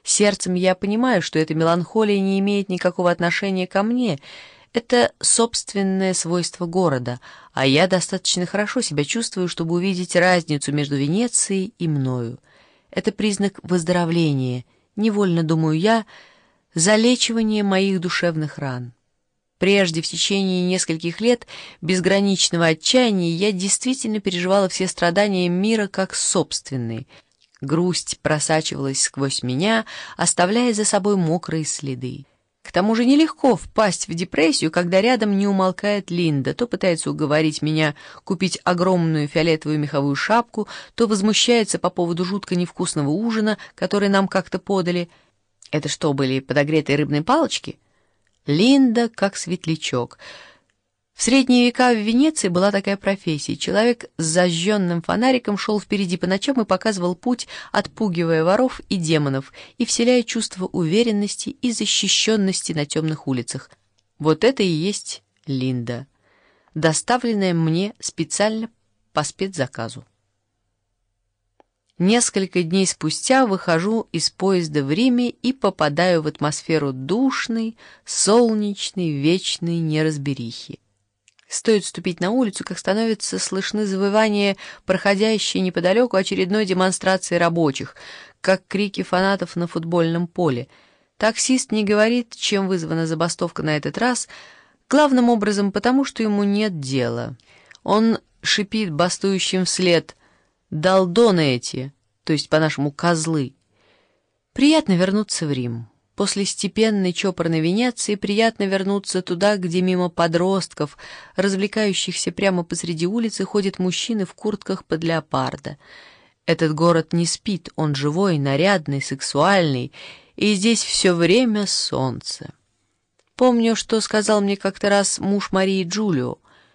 Сердцем я понимаю, что эта меланхолия не имеет никакого отношения ко мне. Это собственное свойство города, а я достаточно хорошо себя чувствую, чтобы увидеть разницу между Венецией и мною. Это признак выздоровления, невольно думаю я, залечивания моих душевных ран. Прежде, в течение нескольких лет безграничного отчаяния, я действительно переживала все страдания мира как собственные. Грусть просачивалась сквозь меня, оставляя за собой мокрые следы. К тому же нелегко впасть в депрессию, когда рядом не умолкает Линда, то пытается уговорить меня купить огромную фиолетовую меховую шапку, то возмущается по поводу жутко невкусного ужина, который нам как-то подали. Это что, были подогретые рыбные палочки? Линда как светлячок. В средние века в Венеции была такая профессия. Человек с зажженным фонариком шел впереди по ночам и показывал путь, отпугивая воров и демонов и вселяя чувство уверенности и защищенности на темных улицах. Вот это и есть Линда, доставленная мне специально по спецзаказу. Несколько дней спустя выхожу из поезда в Риме и попадаю в атмосферу душной, солнечной, вечной неразберихи. Стоит ступить на улицу, как становятся слышны завывания проходящей неподалеку очередной демонстрации рабочих, как крики фанатов на футбольном поле. Таксист не говорит, чем вызвана забастовка на этот раз, главным образом потому, что ему нет дела. Он шипит бастующим вслед: «Долдоны эти», то есть по-нашему «козлы». Приятно вернуться в Рим. После степенной чопорной Венеции приятно вернуться туда, где мимо подростков, развлекающихся прямо посреди улицы, ходят мужчины в куртках под леопарда. Этот город не спит, он живой, нарядный, сексуальный, и здесь все время солнце. Помню, что сказал мне как-то раз муж Марии Джулио.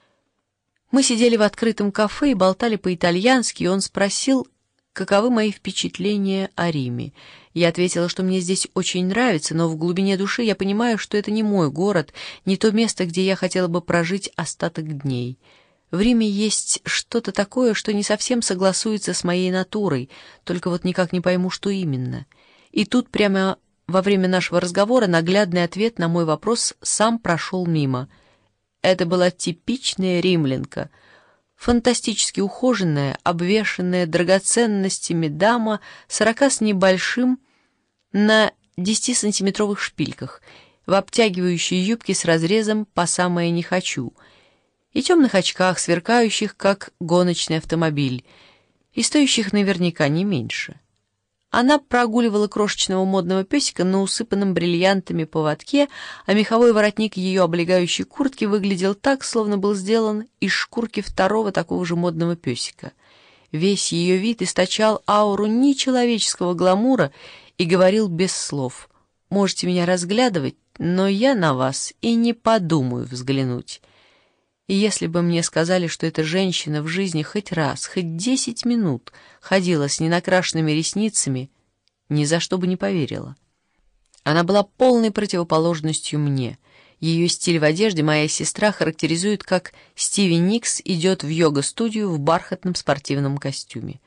Мы сидели в открытом кафе и болтали по-итальянски, и он спросил, каковы мои впечатления о Риме. Я ответила, что мне здесь очень нравится, но в глубине души я понимаю, что это не мой город, не то место, где я хотела бы прожить остаток дней. В Риме есть что-то такое, что не совсем согласуется с моей натурой, только вот никак не пойму, что именно. И тут прямо во время нашего разговора наглядный ответ на мой вопрос сам прошел мимо. Это была типичная римлянка, фантастически ухоженная, обвешанная драгоценностями дама 40 с небольшим на 10-сантиметровых шпильках, в обтягивающей юбке с разрезом по самое «не хочу», и темных очках, сверкающих, как гоночный автомобиль, и стоящих наверняка не меньше. Она прогуливала крошечного модного песика на усыпанном бриллиантами поводке, а меховой воротник ее облегающей куртки выглядел так, словно был сделан из шкурки второго такого же модного песика. Весь ее вид источал ауру нечеловеческого гламура и говорил без слов: «Можете меня разглядывать, но я на вас и не подумаю взглянуть». И если бы мне сказали, что эта женщина в жизни хоть раз, хоть 10 минут ходила с ненакрашенными ресницами, ни за что бы не поверила. Она была полной противоположностью мне. Ее стиль в одежде моя сестра характеризует, как Стиви Никс идет в йога-студию в бархатном спортивном костюме.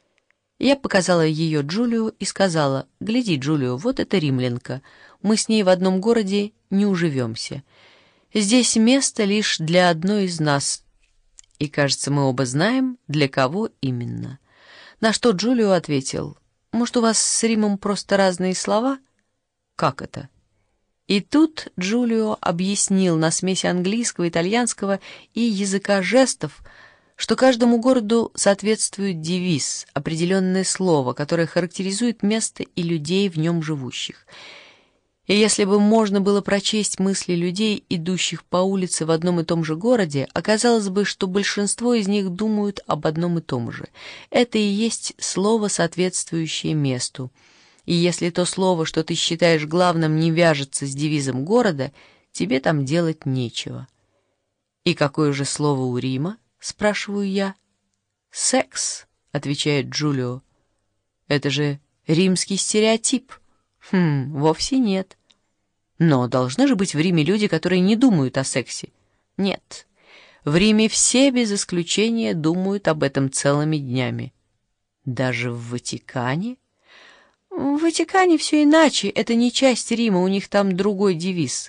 Я показала ее Джулию и сказала: «Гляди, Джулио, вот эта римлянка. Мы с ней в одном городе не уживемся. Здесь место лишь для одной из нас, и, кажется, мы оба знаем, для кого именно». На что Джулио ответил: «Может, у вас с Римом просто разные слова?» «Как это?» И тут Джулио объяснил на смеси английского, итальянского и языка жестов, что каждому городу соответствует девиз, определенное слово, которое характеризует место и людей в нем живущих. И если бы можно было прочесть мысли людей, идущих по улице в одном и том же городе, оказалось бы, что большинство из них думают об одном и том же. Это и есть слово, соответствующее месту. И если то слово, что ты считаешь главным, не вяжется с девизом города, тебе там делать нечего. «И какое же слово у Рима?» — спрашиваю я. «Секс», — отвечает Джулио. «Это же римский стереотип». Вовсе нет. Но должны же быть в Риме люди, которые не думают о сексе. Нет. В Риме все без исключения думают об этом целыми днями. Даже в Ватикане? В Ватикане все иначе, это не часть Рима, у них там другой девиз.